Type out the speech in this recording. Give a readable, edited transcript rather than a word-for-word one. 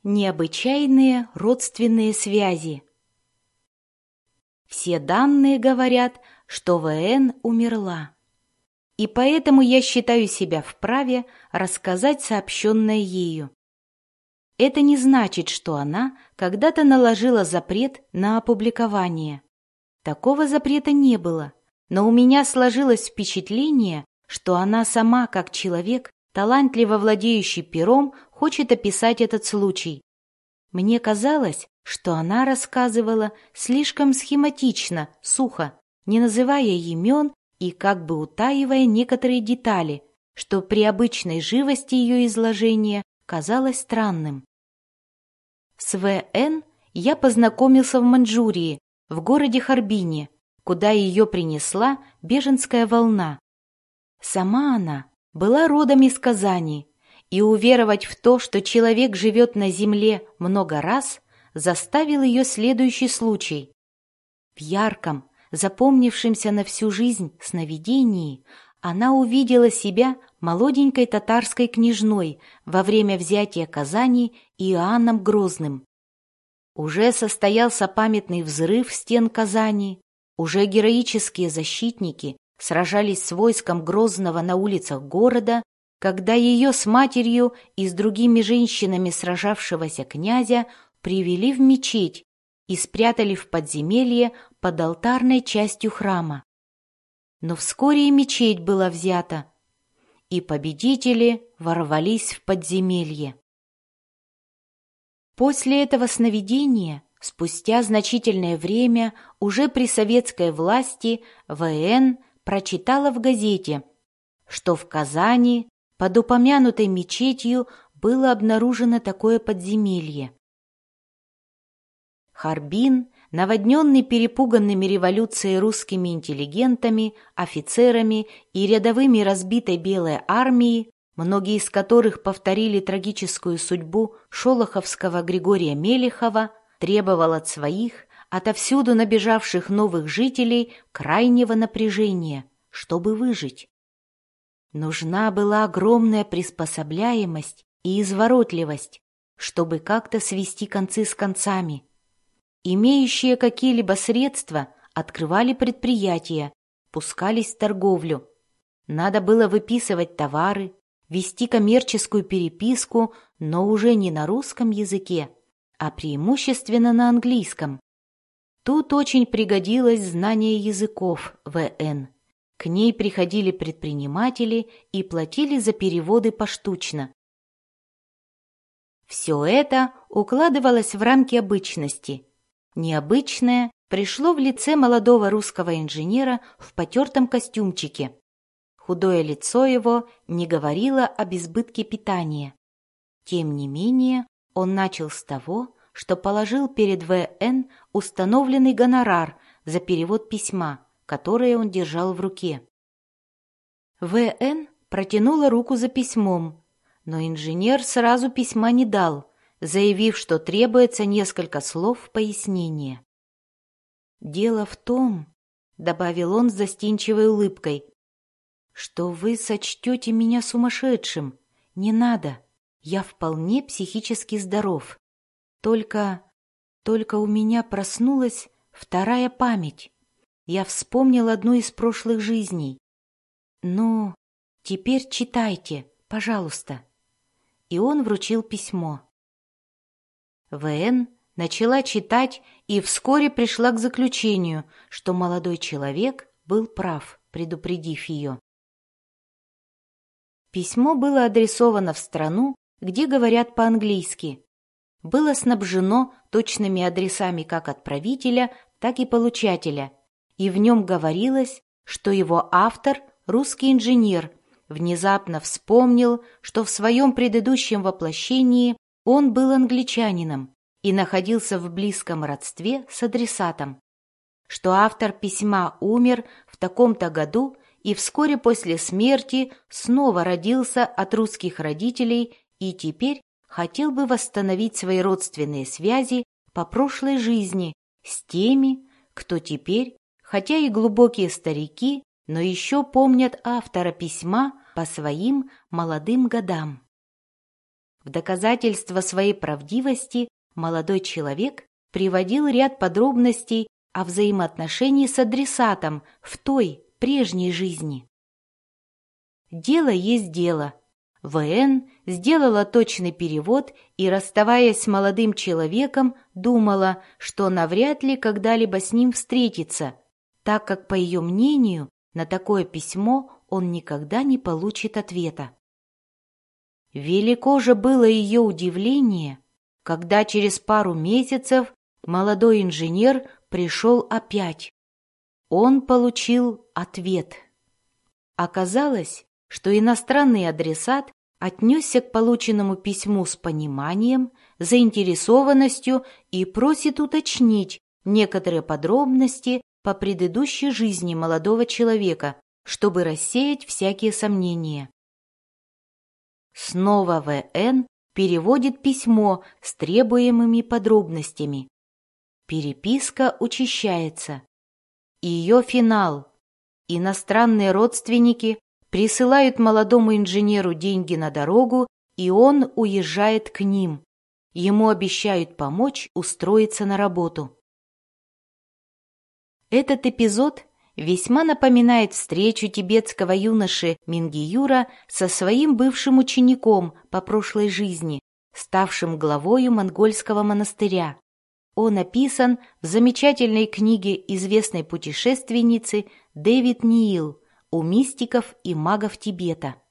Необычайные родственные связи. Все данные говорят, что В.Н. умерла. И поэтому я считаю себя вправе рассказать сообщенное ею. Это не значит, что она когда-то наложила запрет на опубликование. Такого запрета не было, но у меня сложилось впечатление, что она сама, как человек, талантливо владеющий пером, хочет описать этот случай. Мне казалось, что она рассказывала слишком схематично, сухо, не называя имен и как бы утаивая некоторые детали, что при обычной живости ее изложения казалось странным. С В.Н. я познакомился в Маньчжурии, в городе Харбине, куда ее принесла беженская волна. Сама она была родом из Казани, и уверовать в то, что человек живет на земле много раз, заставил ее следующий случай. В ярком, запомнившемся на всю жизнь сновидении она увидела себя молоденькой татарской княжной во время взятия Казани Иоанном Грозным. Уже состоялся памятный взрыв стен Казани, уже героические защитники сражались с войском Грозного на улицах города, когда ее с матерью и с другими женщинами сражавшегося князя привели в мечеть и спрятали в подземелье под алтарной частью храма. Но вскоре и мечеть была взята, и победители ворвались в подземелье. После этого сновидения, спустя значительное время, уже при советской власти, В.Н. прочитала в газете, что в Казани под упомянутой мечетью было обнаружено такое подземелье. Харбин, наводненный перепуганными революцией русскими интеллигентами, офицерами и рядовыми разбитой Белой армией, многие из которых повторили трагическую судьбу шолоховского Григория Мелехова, требовал от своих, отовсюду набежавших новых жителей, крайнего напряжения, чтобы выжить. Нужна была огромная приспособляемость и изворотливость, чтобы как-то свести концы с концами. Имеющие какие-либо средства открывали предприятия, пускались в торговлю. Надо было выписывать товары, вести коммерческую переписку, но уже не на русском языке, а преимущественно на английском. Тут очень пригодилось знание языков В.Н. К ней приходили предприниматели и платили за переводы поштучно. Все это укладывалось в рамки обычности. Необычное пришло в лице молодого русского инженера в потертом костюмчике. Худое лицо его не говорило об избытке питания. Тем не менее, он начал с того, что положил перед В.Н. установленный гонорар за перевод письма, которое он держал в руке. В.Н. протянула руку за письмом, но инженер сразу письма не дал, заявив, что требуется несколько слов пояснения. «Дело в том, — добавил он с застенчивой улыбкой, — что вы сочтете меня сумасшедшим. Не надо, я вполне психически здоров. Только у меня проснулась вторая память. Я вспомнил одну из прошлых жизней. Ну, теперь читайте, пожалуйста». И он вручил письмо. В.Н. начала читать и вскоре пришла к заключению, что молодой человек был прав, предупредив ее. Письмо было адресовано в страну, где говорят по-английски. Было снабжено точными адресами как отправителя, так и получателя, и в нем говорилось, что его автор, русский инженер, внезапно вспомнил, что в своем предыдущем воплощении он был англичанином и находился в близком родстве с адресатом, что автор письма умер в таком-то году и вскоре после смерти снова родился от русских родителей и теперь хотел бы восстановить свои родственные связи по прошлой жизни с теми, кто теперь, хотя и глубокие старики, но еще помнят автора письма по своим молодым годам. В доказательство своей правдивости молодой человек приводил ряд подробностей о взаимоотношении с адресатом в той, прежней жизни. Дело есть дело. В.Н. сделала точный перевод и, расставаясь с молодым человеком, думала, что навряд ли когда-либо с ним встретится, так как, по ее мнению, на такое письмо он никогда не получит ответа. Велико же было ее удивление, когда через пару месяцев молодой инженер пришел опять. Он получил ответ. Оказалось, что иностранный адресат отнесся к полученному письму с пониманием, заинтересованностью и просит уточнить некоторые подробности по предыдущей жизни молодого человека, чтобы рассеять всякие сомнения. Снова В.Н. переводит письмо с требуемыми подробностями. Переписка учащается. Ее финал. Иностранные родственники присылают молодому инженеру деньги на дорогу, и он уезжает к ним. Ему обещают помочь устроиться на работу. Этот эпизод весьма напоминает встречу тибетского юноши Мингиюра со своим бывшим учеником по прошлой жизни, ставшим главою монгольского монастыря. Он описан в замечательной книге известной путешественницы Дэвид Ниил «У мистиков и магов Тибета».